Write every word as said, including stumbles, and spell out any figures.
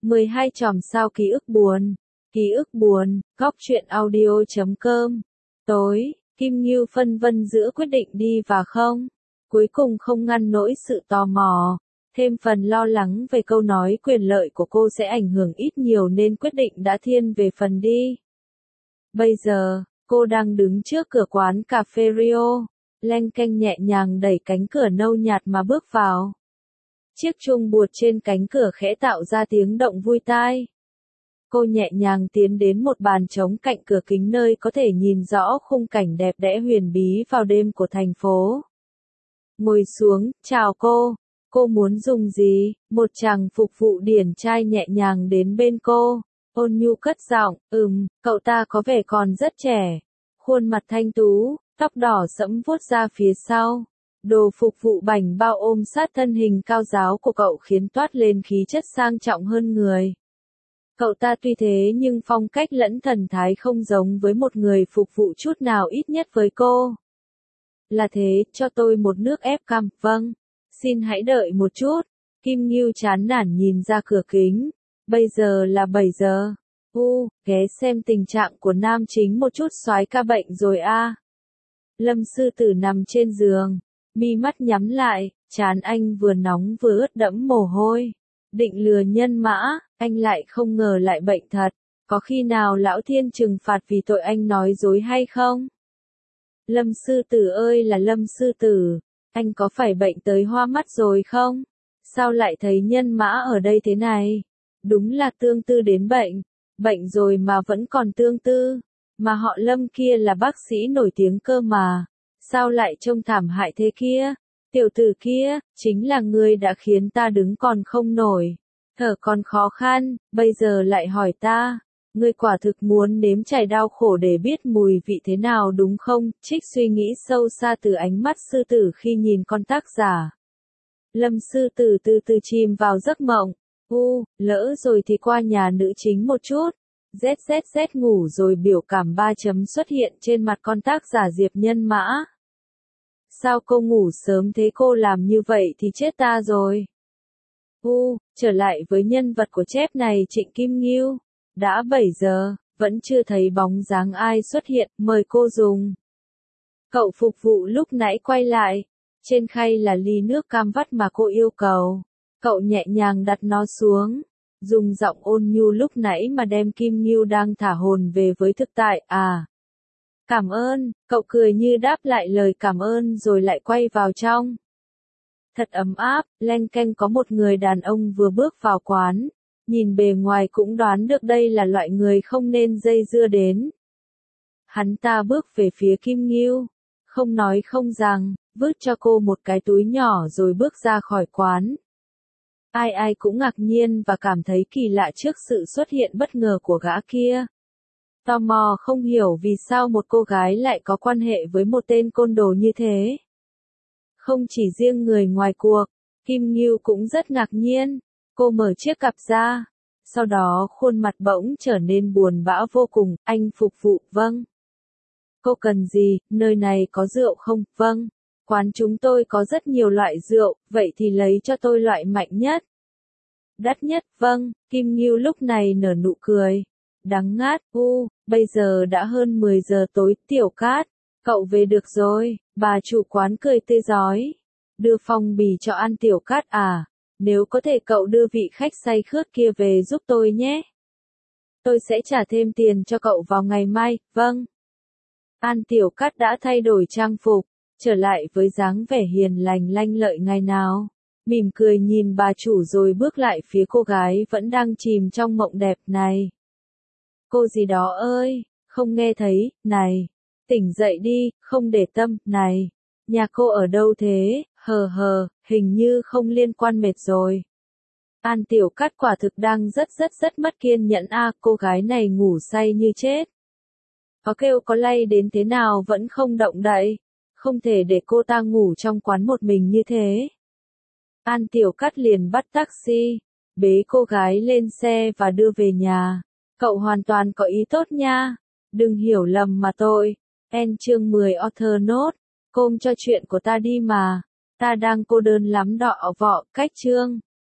mười hai chòm sao ký ức buồn. Ký ức buồn, góc truyện audio chấm com. Tối, Kim Ngưu phân vân giữa quyết định đi và không. Cuối cùng không ngăn nổi sự tò mò. Thêm phần lo lắng về câu nói quyền lợi của cô sẽ ảnh hưởng ít nhiều nên quyết định đã thiên về phần đi. Bây giờ, cô đang đứng trước cửa quán cà phê Rio, leng keng nhẹ nhàng đẩy cánh cửa nâu nhạt mà bước vào. Chiếc chuông buột trên cánh cửa khẽ tạo ra tiếng động vui tai. Cô nhẹ nhàng tiến đến một bàn trống cạnh cửa kính nơi có thể nhìn rõ khung cảnh đẹp đẽ huyền bí vào đêm của thành phố. Ngồi xuống, chào cô. Cô muốn dùng gì? Một chàng phục vụ điển trai nhẹ nhàng đến bên cô. Ôn nhu cất giọng, ừm, cậu ta có vẻ còn rất trẻ. Khuôn mặt thanh tú, tóc đỏ sẫm vuốt ra phía sau. Đồ phục vụ bảnh bao ôm sát thân hình cao ráo của cậu khiến toát lên khí chất sang trọng hơn người. Cậu ta tuy thế nhưng phong cách lẫn thần thái không giống với một người phục vụ chút nào, ít nhất với cô. Là thế, cho tôi một nước ép cam, vâng. Xin hãy đợi một chút. Kim Ngưu chán nản nhìn ra cửa kính. Bây giờ là bảy giờ. U, ghé xem tình trạng của nam chính một chút, soái ca bệnh rồi a. À. Lâm Sư Tử nằm trên giường, mi mắt nhắm lại, trán anh vừa nóng vừa ướt đẫm mồ hôi. Định lừa nhân mã, anh lại không ngờ lại bệnh thật. Có khi nào lão thiên trừng phạt vì tội anh nói dối hay không? Lâm Sư Tử ơi là Lâm Sư Tử, anh có phải bệnh tới hoa mắt rồi không? Sao lại thấy nhân mã ở đây thế này? Đúng là tương tư đến bệnh. Bệnh rồi mà vẫn còn tương tư. Mà họ Lâm kia là bác sĩ nổi tiếng cơ mà. Sao lại trông thảm hại thế kia? Tiểu tử kia, chính là người đã khiến ta đứng còn không nổi. Thở còn khó khăn, bây giờ lại hỏi ta. Ngươi quả thực muốn nếm trải đau khổ để biết mùi vị thế nào đúng không? Trích suy nghĩ sâu xa từ ánh mắt sư tử khi nhìn con tác giả. Lâm Sư Tử từ từ chìm vào giấc mộng. U, lỡ rồi thì qua nhà nữ chính một chút. ZZZ ngủ rồi biểu cảm ba chấm xuất hiện trên mặt con tác giả Diệp Nhân Mã. Sao cô ngủ sớm thế, cô làm như vậy thì chết ta rồi. U, trở lại với nhân vật của chép này Trịnh Kim Ngưu. Đã bảy giờ, vẫn chưa thấy bóng dáng ai xuất hiện, mời cô dùng. Cậu phục vụ lúc nãy quay lại. Trên khay là ly nước cam vắt mà cô yêu cầu. Cậu nhẹ nhàng đặt nó xuống. Dùng giọng ôn nhu lúc nãy mà đem Kim Ngưu đang thả hồn về với thực tại, à. Cảm ơn, cậu cười như đáp lại lời cảm ơn rồi lại quay vào trong. Thật ấm áp, leng keng có một người đàn ông vừa bước vào quán. Nhìn bề ngoài cũng đoán được đây là loại người không nên dây dưa đến. Hắn ta bước về phía Kim Ngưu. Không nói không rằng, vứt cho cô một cái túi nhỏ rồi bước ra khỏi quán. Ai ai cũng ngạc nhiên và cảm thấy kỳ lạ trước sự xuất hiện bất ngờ của gã kia. Tò mò không hiểu vì sao một cô gái lại có quan hệ với một tên côn đồ như thế. Không chỉ riêng người ngoài cuộc, Kim Ngưu cũng rất ngạc nhiên. Cô mở chiếc cặp ra. Sau đó khuôn mặt bỗng trở nên buồn bã vô cùng. Anh phục vụ, vâng. Cô cần gì, nơi này có rượu không? Vâng. Quán chúng tôi có rất nhiều loại rượu, vậy thì lấy cho tôi loại mạnh nhất. Đắt nhất, vâng. Kim Ngưu lúc này nở nụ cười. Đắng ngát, u, bây giờ đã hơn mười giờ tối, Tiểu Cát. Cậu về được rồi, bà chủ quán cười tươi rói. Đưa phong bì cho ăn Tiểu Cát à? Nếu có thể cậu đưa vị khách say khướt kia về giúp tôi nhé. Tôi sẽ trả thêm tiền cho cậu vào ngày mai, vâng. An Tiểu Cát đã thay đổi trang phục, trở lại với dáng vẻ hiền lành lanh lợi ngày nào. Mỉm cười nhìn bà chủ rồi bước lại phía cô gái vẫn đang chìm trong mộng đẹp này. Cô gì đó ơi, không nghe thấy, này. Tỉnh dậy đi, không để tâm, này. Nhà cô ở đâu thế, hờ hờ, hình như không liên quan, mệt rồi. An Tiểu Cát quả thực đang rất rất rất mất kiên nhẫn a, à, cô gái này ngủ say như chết. Có kêu có lay đến thế nào vẫn không động đậy. Không thể để cô ta ngủ trong quán một mình như thế. An Tiểu Cát liền bắt taxi, bế cô gái lên xe và đưa về nhà. Cậu hoàn toàn có ý tốt nha. Đừng hiểu lầm mà tôi. En chương mười author note. Côm cho chuyện của ta đi mà. Ta đang cô đơn lắm đọ vọ, cách chương.